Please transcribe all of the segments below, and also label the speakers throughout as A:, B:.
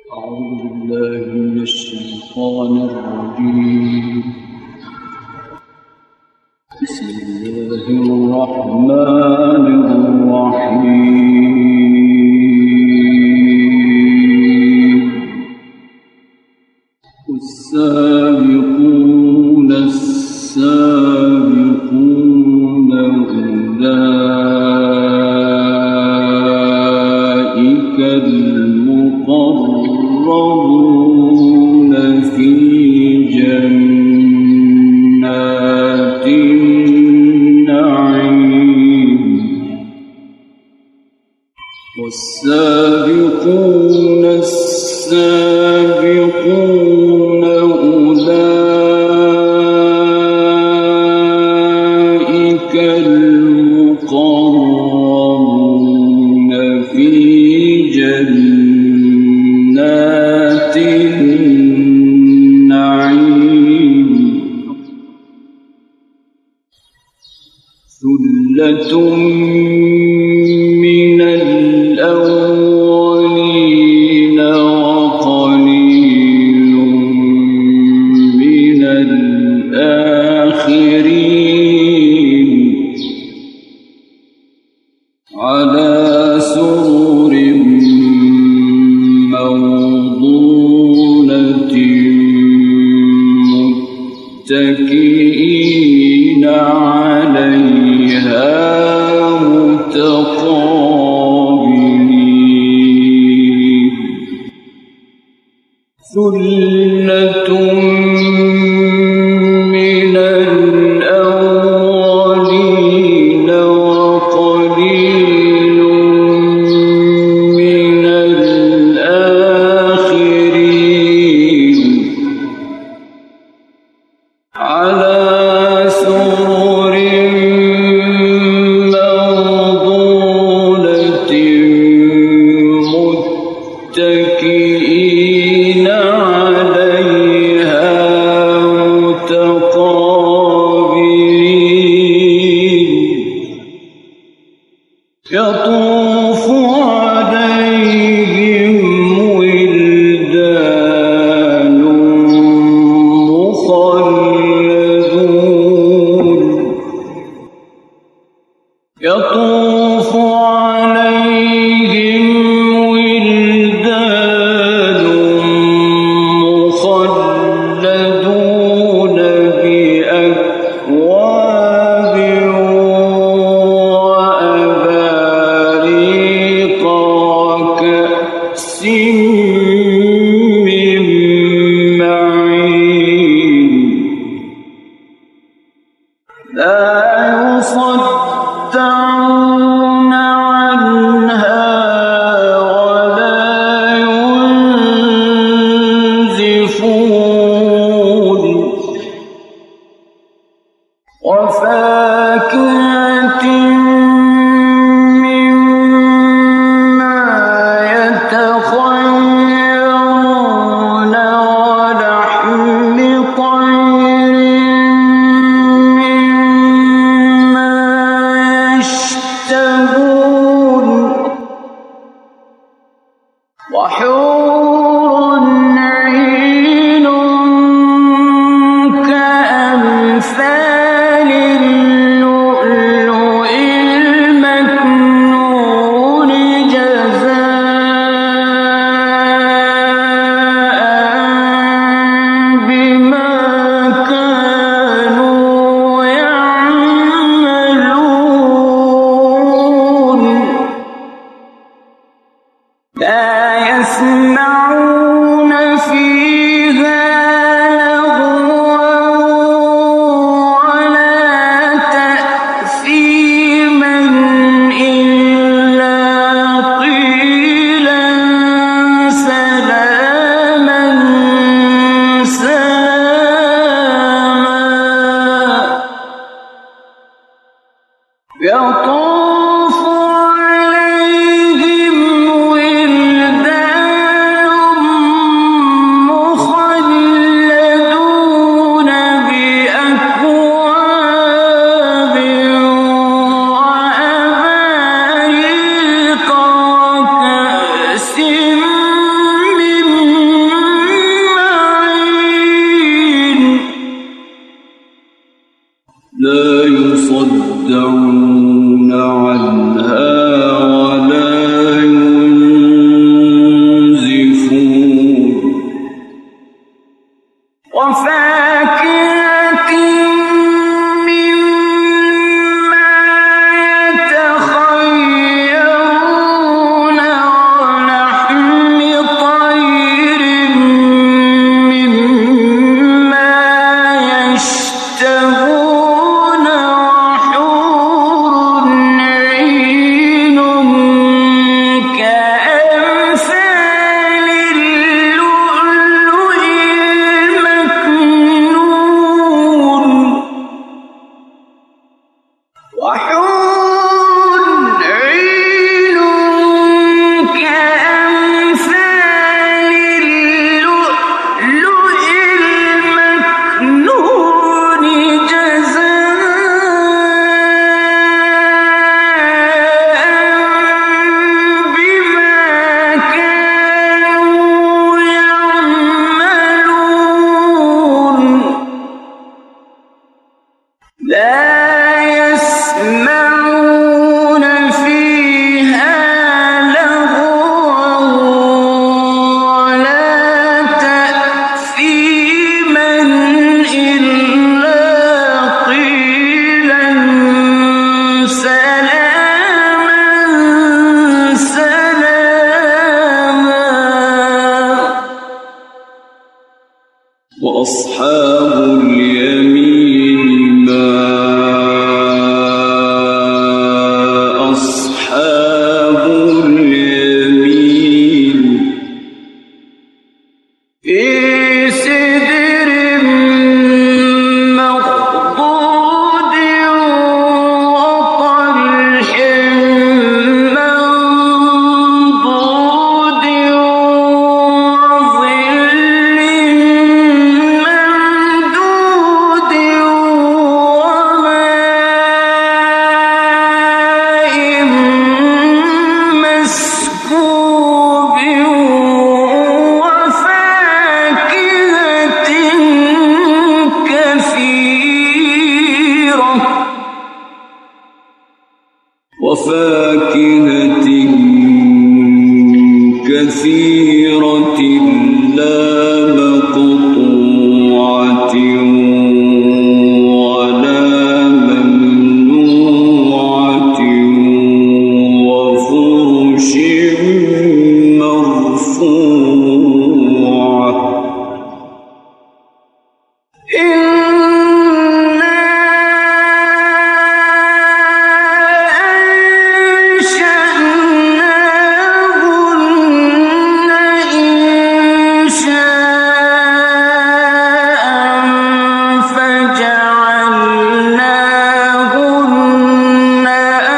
A: أعوذ بالله من الشيطان الرجيم. بسم الله الرحمن الرحيم. والسابقون السابقون أولئك المقربون في جنات النعيم. والسابقون السابقون أولئك المقربون في جنات النعيم. ثلة من الأولين وقليل من الآخرين على سرر موضونة متكئين عليها متقابلين. ثلة من الأولين وقليل من الآخرين على سرر موضونة متكئين عليها متقابلين. يطوف عليهم ولدان مخلدون. يطوف عليهم ولدان مخلدون بأكواب وأباريق وكأس من معين. لا يصدعون عنها ولا ينزفون. وفاكهة مما يتخيرون ولحم طير مما يشتهون. وحور عين كأمثال اللؤلؤ المكنون جزاء بما كانوا يعملون. لا يسمعون فيها لغوا ولا تأثيما إلا قيلا سلاما سلاما. يطوف عليهم ولدان يصدعون عنها ولا ينزفون وفاكهة مما يتخيرون ولحم طير مما يشتهون وحور عين كأمثال اللؤلؤ المكنون وحور عين كأمثال اللؤلؤ المكنون جزاء بما كانوا يعملون لا يسمعون فيها لغوا ولا تأثيما إلا قيلا سلاما سلاما وأصحاب اليمين ما أصحاب اليمين في سدر مخضود وطلح منضود وظل ممدود وماء مسكوب وفاكهة كثيرة لا مقطوعة ولا ممنوعة وفرش مرفوعة إنا أنشأناهن إنشاء فجعلناهن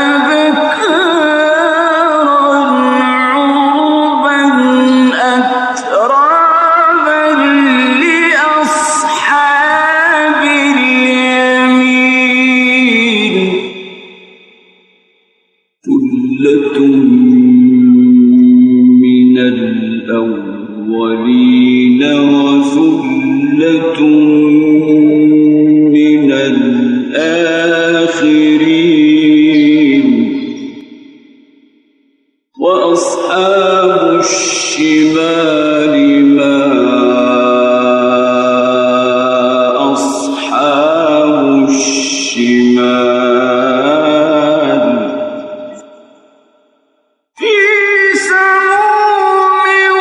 A: أبكارا عربا أترابا لأصحاب اليمين ثلة من الأولين وثلة من الآخرين وأصحاب الشمال ما أصحاب الشمال في سموم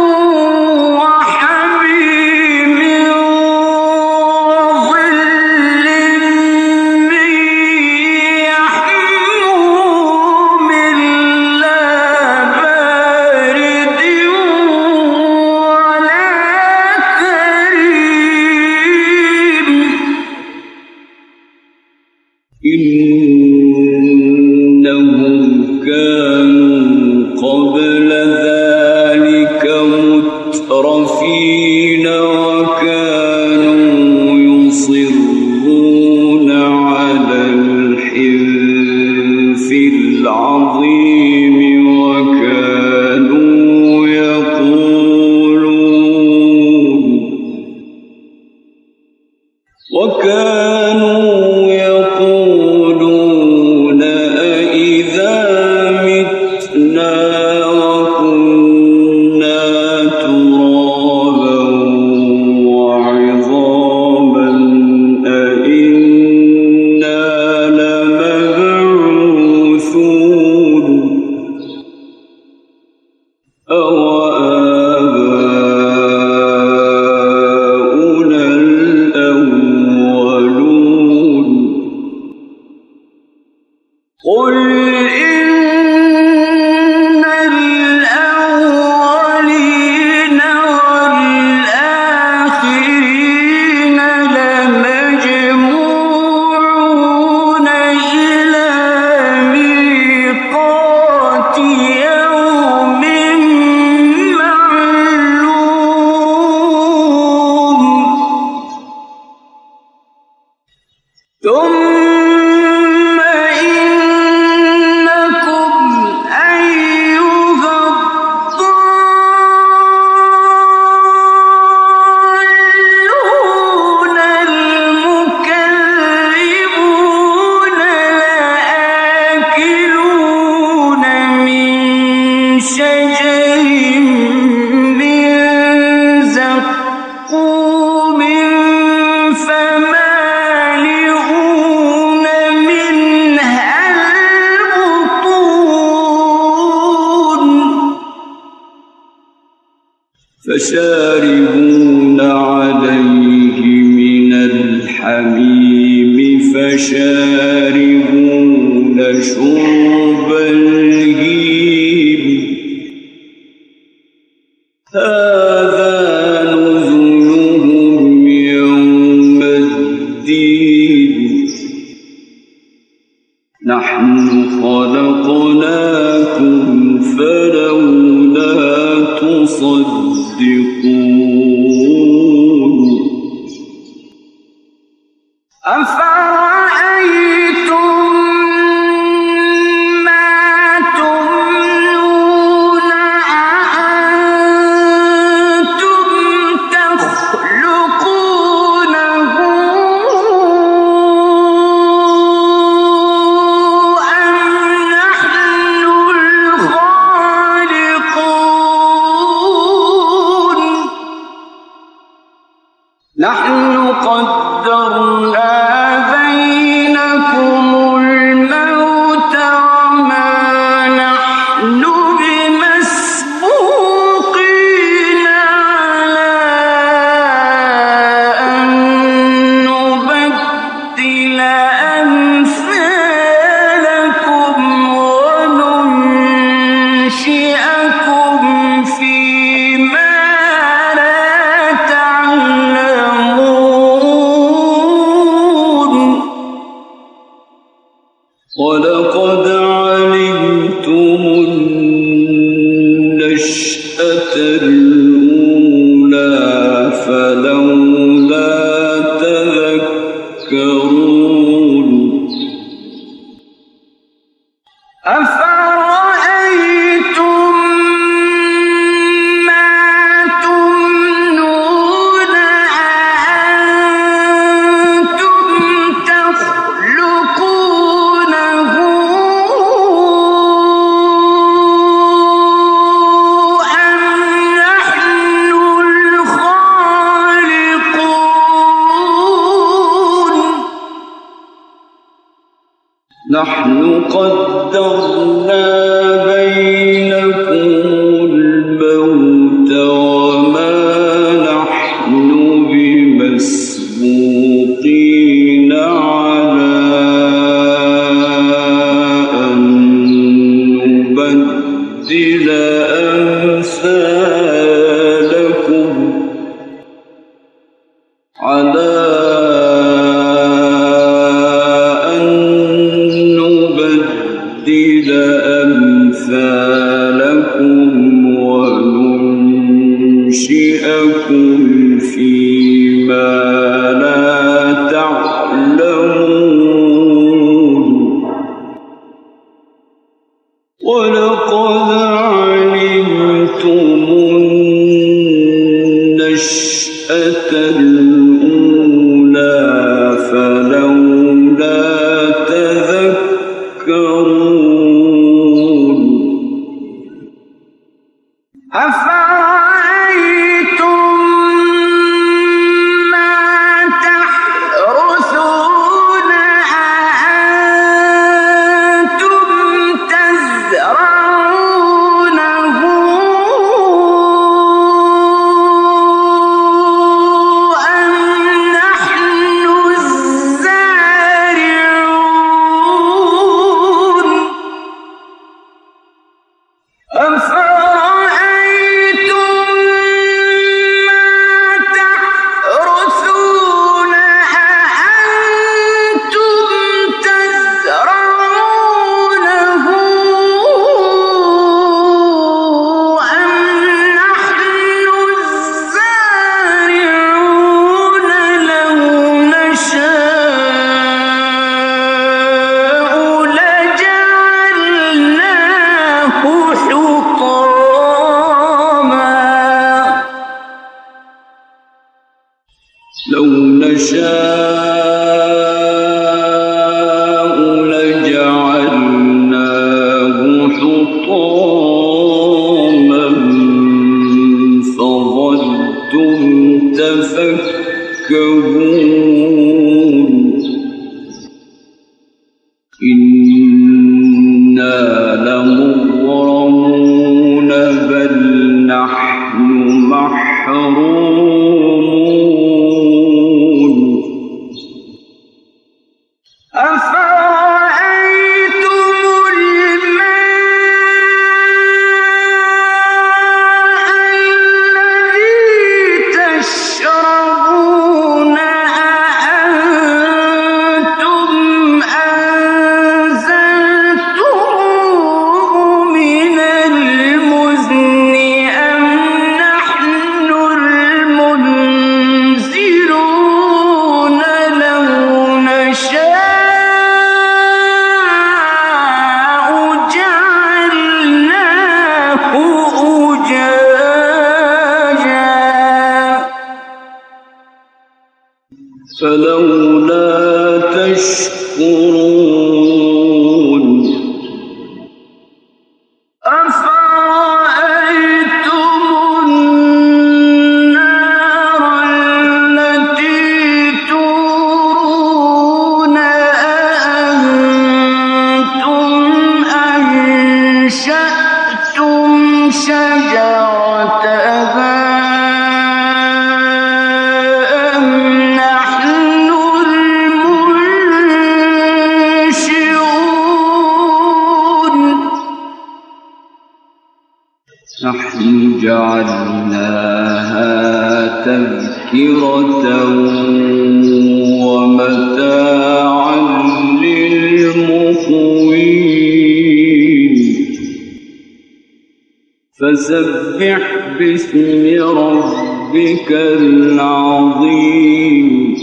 A: وحميم وظل من يحموم لا بارد ولا كريم إنهم كانوا قبل ذلك مترفين وكانوا يصرون على الحنث العظيم وكانوا يقولون فشاربون عليه من الحميم فشاربون شرب الهيم هذا نزلهم يوم الدين نحن خلقناكم فلولا تصدقون أفرأيتم ما تمنون أأنتم تخلقونه أم نحن الخالقون نحن قدرنا بينكم الموت وما نحن بمسبوقين على أن نبدل أمثالكم وننشئكم فيما لا تعلمون ولقد علمتم النشأة الأولى فلولا تذكرون أفرأيتم ما تمنون أأنتم تخلقونه أم نحن الخالقون نحن قدرنا بينكم الموت وما نحن بمسبوقين على أن نبدل أمثالكم على أن نبدل أمثالكم وننشئكم فيما لا تعلمون ولقد علمتم النشأة الأولى فلولا تذكرون أفرأيتم ما تحرثون أأنتم تزرعونه أم نحن الزارعون أفرأيتم ما تحرثون أأنتم تزرعونه أم نحن الزارعون لو نشاء لجعلناه حطاما لو نشاء لجعلناه حطاما فظلتم تفكهون إنا لمغرمون بل نحن محرومون محرومون فلولا تشكرون أفرأيتم النار التي تورون أأنتم أنشأتم شجرتها نحن جعلناها تذكرة ومتاعا للمقوين فسبح باسم ربك العظيم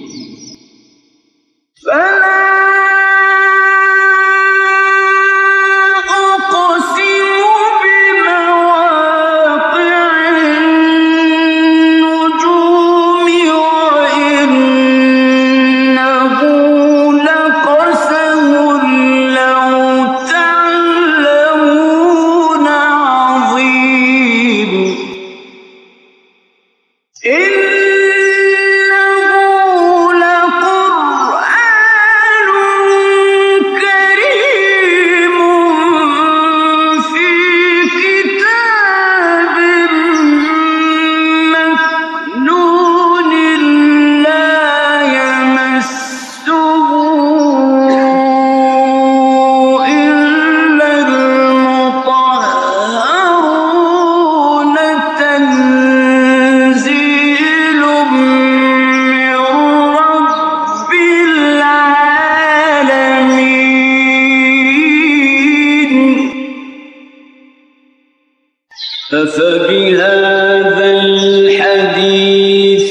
A: أفبهذا الحديث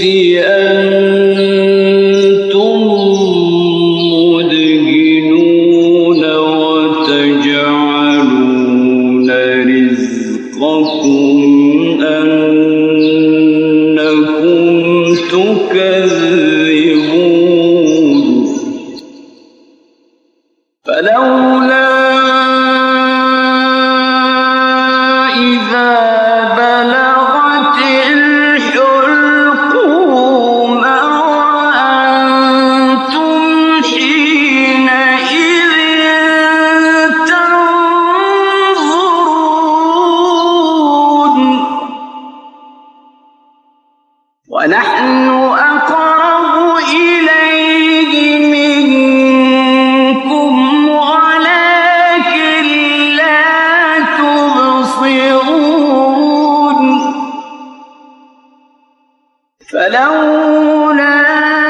A: أنتم مدهنون وتجعلون رزقكم أنكم تكذبون فلولا ونحن أقرب إليه منكم ولكن لا تبصرون فلولا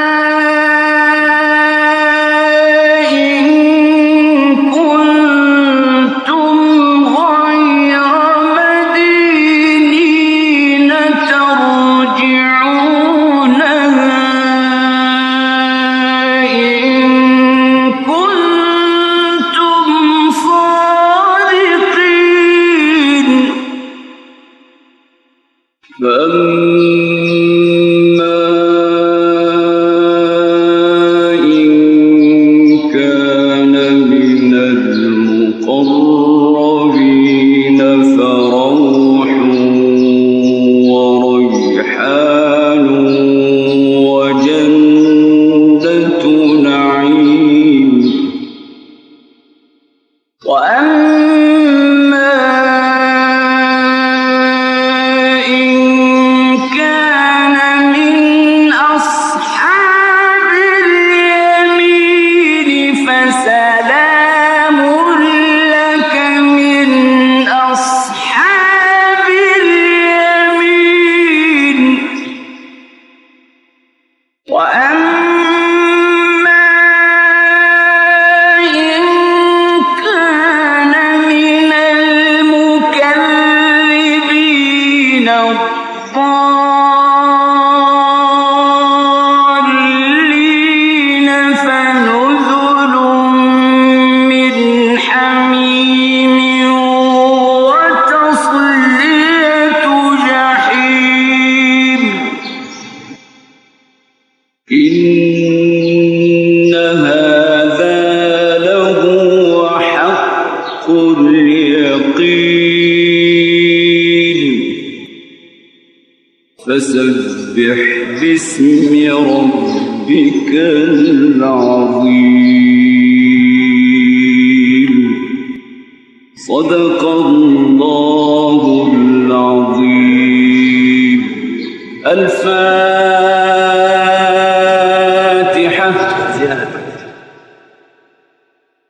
A: فأما إن كان من المقربين فروح وريحان وجنة نعيم وأما إن من الضالين فنزل من حميم وتصلية جحيم إن هذا لهو حق اليقين فسبح باسم ربك العظيم صدق الله العظيم. الفاتحة.